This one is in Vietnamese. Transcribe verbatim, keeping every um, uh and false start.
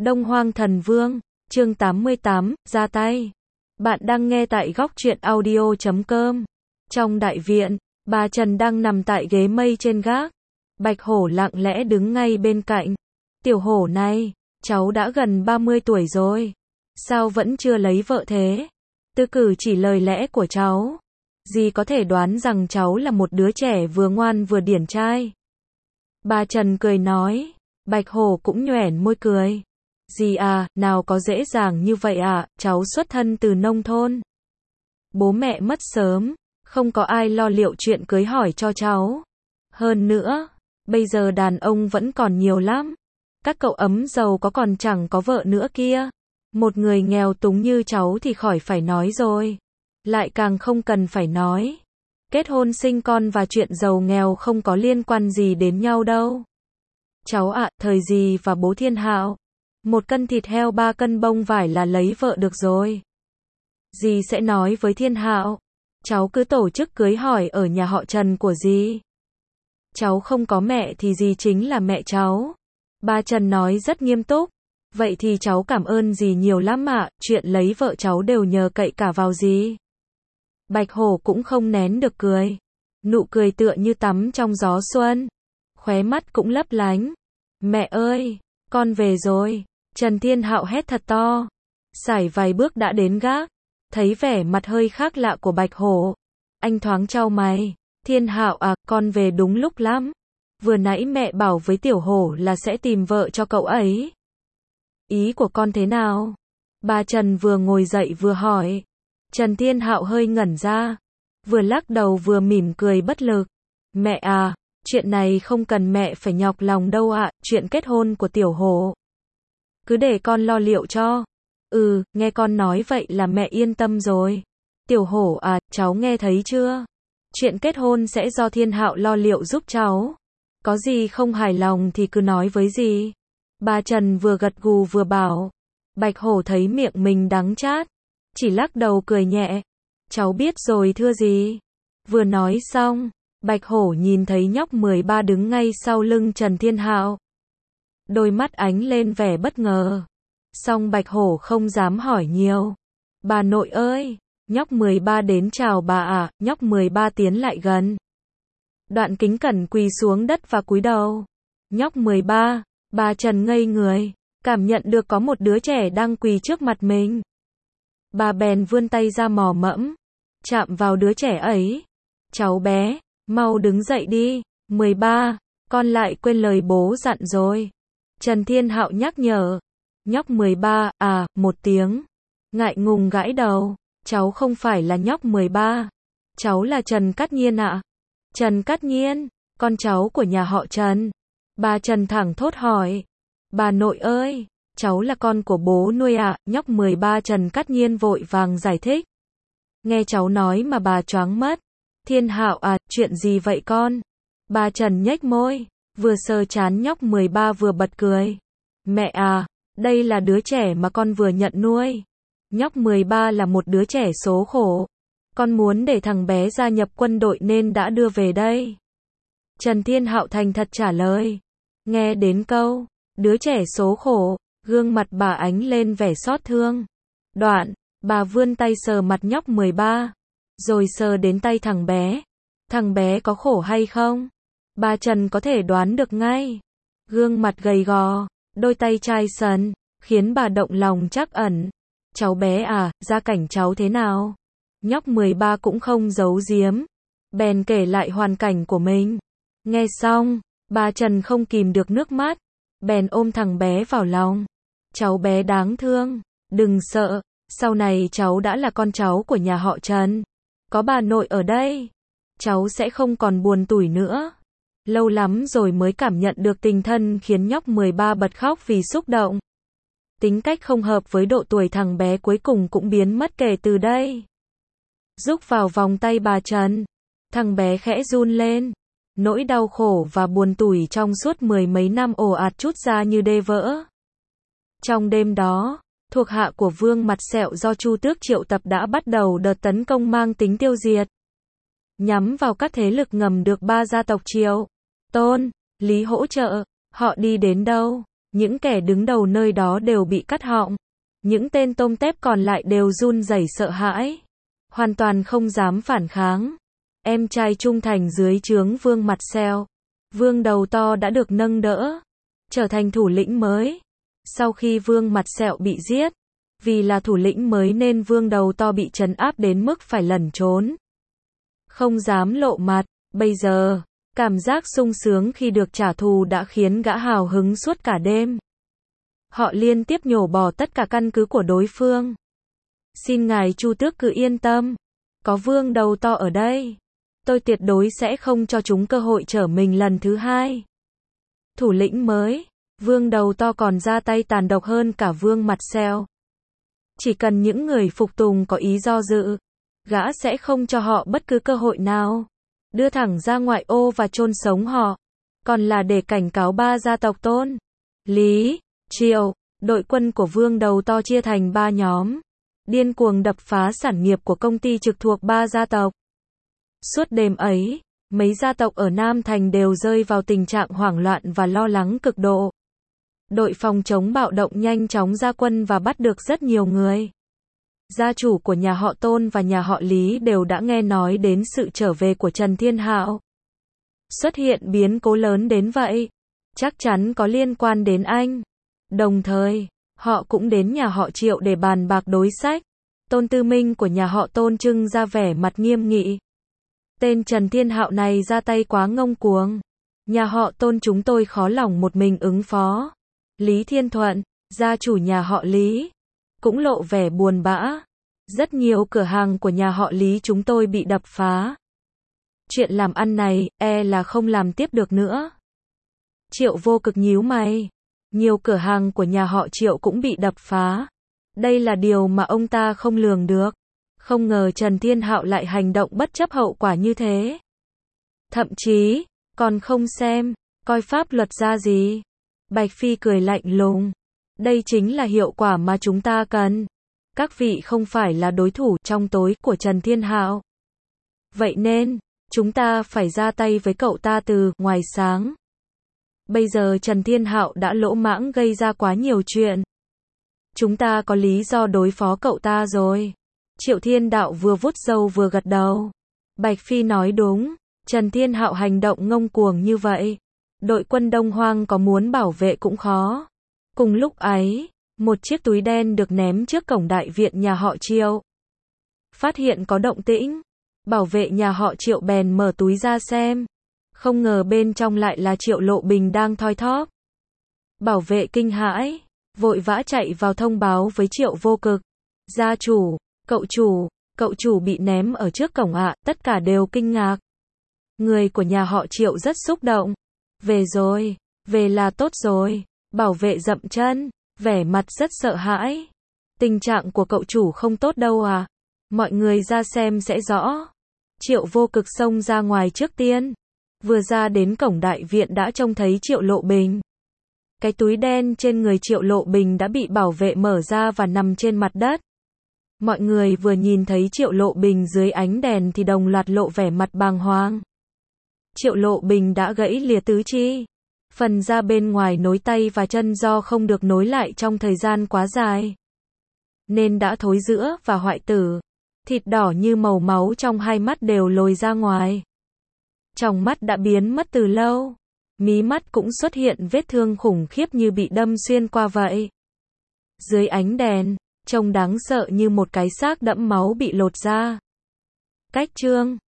Đông Hoang Thần Vương, chương tám mươi tám, ra tay. Bạn đang nghe tại góc truyện audio chấm com. Trong đại viện, bà Trần đang nằm tại ghế mây trên gác. Bạch Hổ lặng lẽ đứng ngay bên cạnh. Tiểu Hổ này, cháu đã gần ba mươi tuổi rồi. Sao vẫn chưa lấy vợ thế? Tư cử chỉ lời lẽ của cháu. Dì có thể đoán rằng cháu là một đứa trẻ vừa ngoan vừa điển trai. Bà Trần cười nói. Bạch Hổ cũng nhoẻn môi cười. Dì à, nào có dễ dàng như vậy ạ, à, cháu xuất thân từ nông thôn. Bố mẹ mất sớm, không có ai lo liệu chuyện cưới hỏi cho cháu. Hơn nữa, bây giờ đàn ông vẫn còn nhiều lắm. Các cậu ấm giàu có còn chẳng có vợ nữa kia. Một người nghèo túng như cháu thì khỏi phải nói rồi. Lại càng không cần phải nói. Kết hôn sinh con và chuyện giàu nghèo không có liên quan gì đến nhau đâu. Cháu ạ, à, thời dì và bố Thiên Hạo. Một cân thịt heo ba cân bông vải là lấy vợ được rồi. Dì sẽ nói với Thiên Hạo. Cháu cứ tổ chức cưới hỏi ở nhà họ Trần của dì. Cháu không có mẹ thì dì chính là mẹ cháu. Bà Trần nói rất nghiêm túc. Vậy thì cháu cảm ơn dì nhiều lắm ạ, chuyện lấy vợ cháu đều nhờ cậy cả vào dì. Bạch Hổ cũng không nén được cười. Nụ cười tựa như tắm trong gió xuân. Khóe mắt cũng lấp lánh. Mẹ ơi, con về rồi. Trần Thiên Hạo hét thật to. Sải vài bước đã đến gác. Thấy vẻ mặt hơi khác lạ của Bạch Hổ. Anh thoáng chau mày. Thiên Hạo à, con về đúng lúc lắm. Vừa nãy mẹ bảo với Tiểu Hổ là sẽ tìm vợ cho cậu ấy. Ý của con thế nào? Bà Trần vừa ngồi dậy vừa hỏi. Trần Thiên Hạo hơi ngẩn ra. Vừa lắc đầu vừa mỉm cười bất lực. Mẹ à, chuyện này không cần mẹ phải nhọc lòng đâu ạ, à, chuyện kết hôn của Tiểu Hổ. Cứ để con lo liệu cho. Ừ, nghe con nói vậy là mẹ yên tâm rồi. Tiểu Hổ à, cháu nghe thấy chưa? Chuyện kết hôn sẽ do Thiên Hạo lo liệu giúp cháu. Có gì không hài lòng thì cứ nói với dì. Bà Trần vừa gật gù vừa bảo. Bạch Hổ thấy miệng mình đắng chát. Chỉ lắc đầu cười nhẹ. Cháu biết rồi thưa dì. Vừa nói xong, Bạch Hổ nhìn thấy nhóc mười ba đứng ngay sau lưng Trần Thiên Hạo. Đôi mắt ánh lên vẻ bất ngờ. Song Bạch Hổ không dám hỏi nhiều. Bà nội ơi, nhóc mười ba đến chào bà ạ, à, nhóc mười ba tiến lại gần. Đoạn kính cẩn quỳ xuống đất và cúi đầu. Nhóc mười ba, bà Trần ngây người, cảm nhận được có một đứa trẻ đang quỳ trước mặt mình. Bà bèn vươn tay ra mò mẫm, chạm vào đứa trẻ ấy. Cháu bé, mau đứng dậy đi, mười ba, con lại quên lời bố dặn rồi. Trần Thiên Hạo nhắc nhở. Nhóc mười ba, à, một tiếng. Ngại ngùng gãi đầu. Cháu không phải là nhóc mười ba. Cháu là Trần Cát Nhiên ạ. À? Trần Cát Nhiên, con cháu của nhà họ Trần. Bà Trần thẳng thốt hỏi. Bà nội ơi, cháu là con của bố nuôi ạ. À? Nhóc mười ba Trần Cát Nhiên vội vàng giải thích. Nghe cháu nói mà bà choáng mất. Thiên Hạo à, chuyện gì vậy con? Bà Trần nhếch môi, vừa sờ trán nhóc mười ba vừa bật cười. Mẹ à, đây là đứa trẻ mà con vừa nhận nuôi. Nhóc mười ba là một đứa trẻ số khổ. Con muốn để thằng bé gia nhập quân đội nên đã đưa về đây. Trần Thiên Hạo thành thật trả lời. Nghe đến câu, đứa trẻ số khổ, gương mặt bà ánh lên vẻ xót thương. Đoạn, bà vươn tay sờ mặt nhóc mười ba. Rồi sờ đến tay thằng bé. Thằng bé có khổ hay không? Bà Trần có thể đoán được ngay. Gương mặt gầy gò, đôi tay chai sần, khiến bà động lòng trắc ẩn. Cháu bé à, gia cảnh cháu thế nào? Nhóc mười ba cũng không giấu giếm. Bèn kể lại hoàn cảnh của mình. Nghe xong, bà Trần không kìm được nước mắt. Bèn ôm thằng bé vào lòng. Cháu bé đáng thương, đừng sợ. Sau này cháu đã là con cháu của nhà họ Trần. Có bà nội ở đây. Cháu sẽ không còn buồn tủi nữa. Lâu lắm rồi mới cảm nhận được tình thân khiến nhóc mười ba bật khóc vì xúc động. Tính cách không hợp với độ tuổi thằng bé cuối cùng cũng biến mất kể từ đây. Rúc vào vòng tay bà Trần. Thằng bé khẽ run lên. Nỗi đau khổ và buồn tủi trong suốt mười mấy năm ồ ạt trút ra như đê vỡ. Trong đêm đó, thuộc hạ của Vương Mặt Sẹo do Chu Tước triệu tập đã bắt đầu đợt tấn công mang tính tiêu diệt. Nhắm vào các thế lực ngầm được ba gia tộc Triệu, Tôn, Lý hỗ trợ. Họ đi đến đâu? Những kẻ đứng đầu nơi đó đều bị cắt họng. Những tên tôm tép còn lại đều run rẩy sợ hãi. Hoàn toàn không dám phản kháng. Em trai trung thành dưới trướng Vương Mặt Sẹo, Vương Đầu To đã được nâng đỡ, trở thành thủ lĩnh mới. Sau khi Vương Mặt Sẹo bị giết, vì là thủ lĩnh mới nên Vương Đầu To bị trấn áp đến mức phải lẩn trốn. Không dám lộ mặt, bây giờ, cảm giác sung sướng khi được trả thù đã khiến gã hào hứng suốt cả đêm. Họ liên tiếp nhổ bỏ tất cả căn cứ của đối phương. Xin ngài Chu Tước cứ yên tâm, có Vương Đầu To ở đây, tôi tuyệt đối sẽ không cho chúng cơ hội trở mình lần thứ hai. Thủ lĩnh mới, Vương Đầu To còn ra tay tàn độc hơn cả Vương Mặt Sẹo. Chỉ cần những người phục tùng có ý do dự, gã sẽ không cho họ bất cứ cơ hội nào, đưa thẳng ra ngoại ô và chôn sống họ. Còn là để cảnh cáo ba gia tộc Tôn, Lý, Triệu. Đội quân của Vương Đầu To chia thành ba nhóm, điên cuồng đập phá sản nghiệp của công ty trực thuộc ba gia tộc. Suốt đêm ấy, mấy gia tộc ở Nam Thành đều rơi vào tình trạng hoảng loạn và lo lắng cực độ. Đội phòng chống bạo động nhanh chóng ra quân và bắt được rất nhiều người. Gia chủ của nhà họ Tôn và nhà họ Lý đều đã nghe nói đến sự trở về của Trần Thiên Hạo. Xuất hiện biến cố lớn đến vậy, chắc chắn có liên quan đến anh. Đồng thời, họ cũng đến nhà họ Triệu để bàn bạc đối sách. Tôn Tư Minh của nhà họ Tôn trưng ra vẻ mặt nghiêm nghị. Tên Trần Thiên Hạo này ra tay quá ngông cuồng. Nhà họ Tôn chúng tôi khó lòng một mình ứng phó. Lý Thiên Thuận, gia chủ nhà họ Lý, cũng lộ vẻ buồn bã. Rất nhiều cửa hàng của nhà họ Lý chúng tôi bị đập phá. Chuyện làm ăn này, e là không làm tiếp được nữa. Triệu Vô Cực nhíu mày. Nhiều cửa hàng của nhà họ Triệu cũng bị đập phá. Đây là điều mà ông ta không lường được. Không ngờ Trần Thiên Hạo lại hành động bất chấp hậu quả như thế. Thậm chí, còn không xem, coi pháp luật ra gì. Bạch Phi cười lạnh lùng. Đây chính là hiệu quả mà chúng ta cần. Các vị không phải là đối thủ trong tối của Trần Thiên Hạo. Vậy nên, chúng ta phải ra tay với cậu ta từ ngoài sáng. Bây giờ Trần Thiên Hạo đã lỗ mãng gây ra quá nhiều chuyện. Chúng ta có lý do đối phó cậu ta rồi. Triệu Thiên Đạo vừa vuốt râu vừa gật đầu. Bạch Phi nói đúng, Trần Thiên Hạo hành động ngông cuồng như vậy. Đội quân Đông Hoang có muốn bảo vệ cũng khó. Cùng lúc ấy, một chiếc túi đen được ném trước cổng đại viện nhà họ Triệu. Phát hiện có động tĩnh, bảo vệ nhà họ Triệu bèn mở túi ra xem. Không ngờ bên trong lại là Triệu Lộ Bình đang thoi thóp. Bảo vệ kinh hãi, vội vã chạy vào thông báo với Triệu Vô Cực. Gia chủ, cậu chủ, cậu chủ bị ném ở trước cổng ạ, tất cả đều kinh ngạc. Người của nhà họ Triệu rất xúc động. Về rồi, về là tốt rồi. Bảo vệ dậm chân, vẻ mặt rất sợ hãi. Tình trạng của cậu chủ không tốt đâu à. Mọi người ra xem sẽ rõ. Triệu Vô Cực xông ra ngoài trước tiên. Vừa ra đến cổng đại viện đã trông thấy Triệu Lộ Bình. Cái túi đen trên người Triệu Lộ Bình đã bị bảo vệ mở ra và nằm trên mặt đất. Mọi người vừa nhìn thấy Triệu Lộ Bình dưới ánh đèn thì đồng loạt lộ vẻ mặt bàng hoàng. Triệu Lộ Bình đã gãy lìa tứ chi. Phần da bên ngoài nối tay và chân do không được nối lại trong thời gian quá dài, nên đã thối rữa và hoại tử. Thịt đỏ như màu máu trong hai mắt đều lồi ra ngoài. Tròng mắt đã biến mất từ lâu. Mí mắt cũng xuất hiện vết thương khủng khiếp như bị đâm xuyên qua vậy. Dưới ánh đèn, trông đáng sợ như một cái xác đẫm máu bị lột ra. Cách chương